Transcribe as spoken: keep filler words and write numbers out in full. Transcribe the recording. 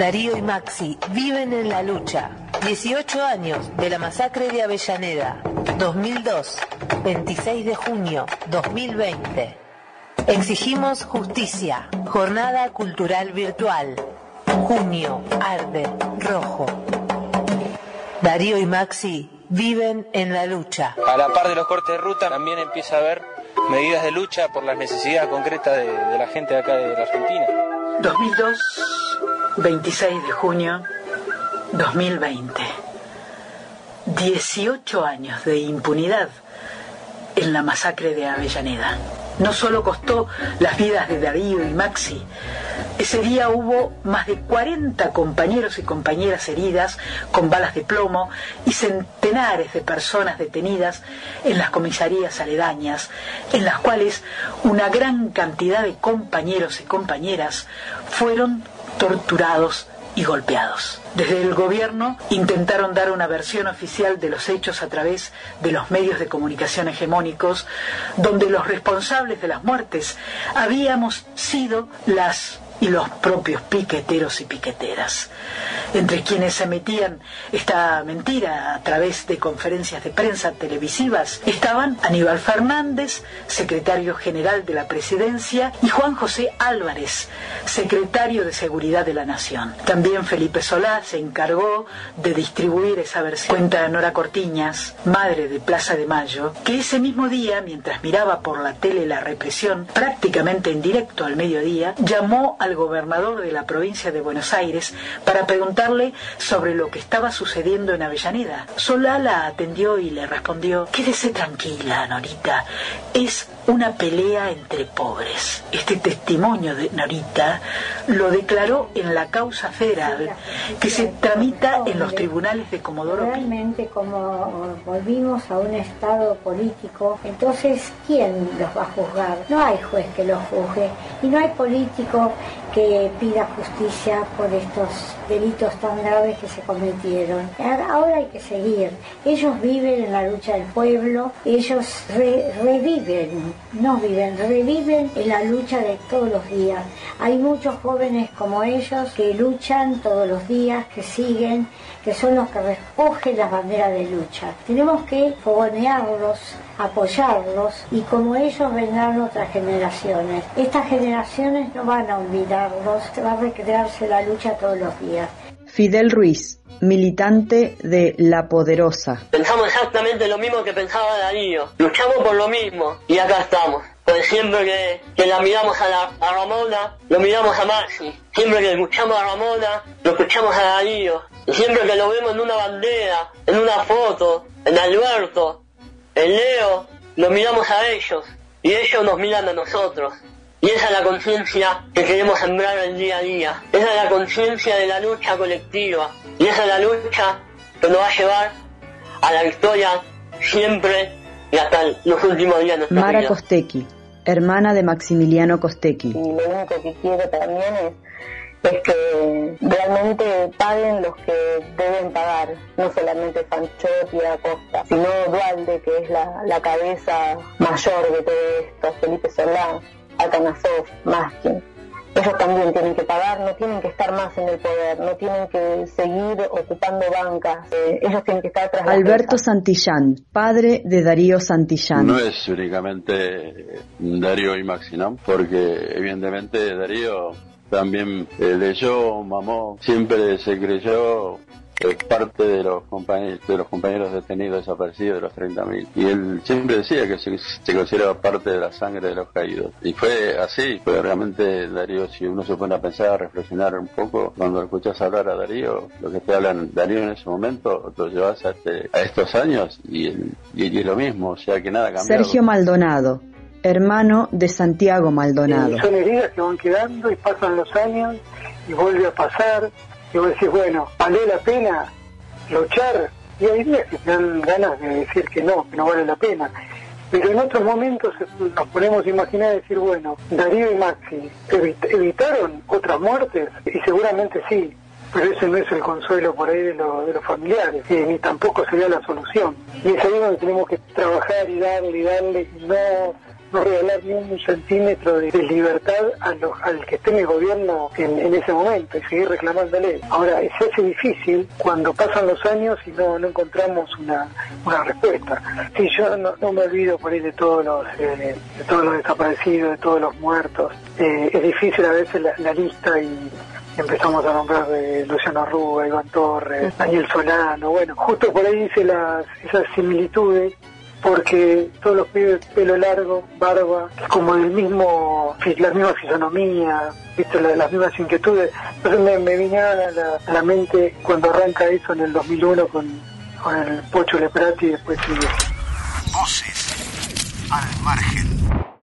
Darío y Maxi viven en la lucha. dieciocho años de la masacre de Avellaneda. dos mil dos, veintiséis de junio dos mil veinte. Exigimos justicia. Jornada cultural virtual. Junio arde rojo. Darío y Maxi viven en la lucha. A la par de los cortes de ruta también empieza a haber medidas de lucha por las necesidades concretas de, de la gente de acá de la Argentina. dos mil dos, veintiséis de junio dos mil veinte. dieciocho años de impunidad en la masacre de Avellaneda. No solo costó las vidas de Darío y Maxi, ese día hubo más de cuarenta compañeros y compañeras heridas con balas de plomo y centenares de personas detenidas en las comisarías aledañas, en las cuales una gran cantidad de compañeros y compañeras fueron torturados y golpeados. Desde el gobierno intentaron dar una versión oficial de los hechos a través de los medios de comunicación hegemónicos, donde los responsables de las muertes habíamos sido las y los propios piqueteros y piqueteras, entre quienes se metían esta mentira a través de conferencias de prensa televisivas estaban Aníbal Fernández, secretario general de la Presidencia, y Juan José Álvarez, secretario de Seguridad de la Nación. También Felipe Solá se encargó de distribuir esa versión. Cuenta Nora Cortiñas, madre de Plaza de Mayo, que ese mismo día, mientras miraba por la tele la represión, prácticamente en directo al mediodía, llamó al gobernador de la provincia de Buenos Aires para preguntarle sobre lo que estaba sucediendo en Avellaneda. Solá la atendió y le respondió: quédese tranquila, Norita, es una pelea entre pobres. Este testimonio de Norita lo declaró en la causa federal que se tramita en los tribunales de Comodoro Pi. Realmente, como volvimos a un estado político, entonces ¿quién los va a juzgar? No hay juez que los juzgue y no hay político que pida justicia por estos delitos tan graves que se cometieron. Ahora hay que seguir. Ellos viven en la lucha del pueblo, ellos re, reviven, no viven, reviven en la lucha de todos los días. Hay muchos jóvenes como ellos que luchan todos los días, que siguen, que son los que recogen las banderas de lucha. Tenemos que fogonearlos, apoyarlos, y como ellos vendrán otras generaciones. Estas generaciones no van a olvidarlos, va a recrearse la lucha todos los días. Fidel Ruiz, militante de La Poderosa. Pensamos exactamente lo mismo que pensaba Darío. Luchamos por lo mismo y acá estamos. Porque siempre que, que la miramos a, la, a Ramona, lo miramos a Maxi. Siempre que escuchamos a Ramona, lo escuchamos a Darío. Y siempre que lo vemos en una bandera, en una foto, en Alberto, en Leo, lo miramos a ellos. Y ellos nos miran a nosotros. Y esa es la conciencia que queremos sembrar el día a día. Esa es la conciencia de la lucha colectiva. Y esa es la lucha que nos va a llevar a la victoria siempre y hasta los últimos días de nuestra Mara vida. Costecchi, hermana de Maximiliano Costecchi. Y lo único que quiero también es, es que realmente paguen los que deben pagar, no solamente Fanchotti y Acosta, sino Dualde, que es la, la cabeza mayor de todo esto, Felipe Solá, Atanasov, Maskin. Ellos también tienen que pagar, no tienen que estar más en el poder, no tienen que seguir ocupando bancas, eh, ellos tienen que estar tras la Alberto reja. Santillán, padre de Darío Santillán. No es únicamente Darío y Maxi, ¿no? Porque evidentemente Darío también eh, leyó, mamó, siempre se creyó eh, parte de los compañeros de los compañeros detenidos desaparecidos, de los treinta mil, y él siempre decía que se, se consideraba parte de la sangre de los caídos, y fue así. Fue realmente Darío, si uno se pone a pensar, a reflexionar un poco, cuando escuchas hablar a Darío, lo que te hablan Darío en ese momento, lo llevas a, este, a estos años y, y, y es lo mismo, o sea que nada ha cambiado. Sergio Maldonado, hermano de Santiago Maldonado. Eh, son heridas que van quedando y pasan los años y vuelve a pasar. Y vos decís, bueno, ¿vale la pena luchar? Y hay días que te dan ganas de decir que no, que no vale la pena. Pero en otros momentos nos ponemos a imaginar y decir, bueno, Darío y Maxi evit- evitaron otras muertes, y seguramente sí, pero ese no es el consuelo por ahí de, lo, de los familiares, y ni tampoco sería la solución. Y es ahí donde tenemos que trabajar y darle y darle, y no no regalar ni un centímetro de, de libertad a los, al que esté en el gobierno en, en ese momento y seguir reclamándole. Ahora, se hace difícil cuando pasan los años y no, no encontramos una, una respuesta. Sí, yo no, no me olvido por ahí de todos los, eh, de todos los desaparecidos, de todos los muertos. Eh, es difícil a veces la, la lista y empezamos a nombrar de Luciano Arruga, Iván Torres, Daniel Solano. Bueno, justo por ahí hice las, esas similitudes, porque todos los pibes de pelo largo, barba, como del mismo, la misma fisonomía, ¿viste? La, las mismas inquietudes. Entonces me, me vinieron a la, a la mente cuando arranca eso en el dos mil uno con, con el Pocho Leprati y después sigue. Voces al margen.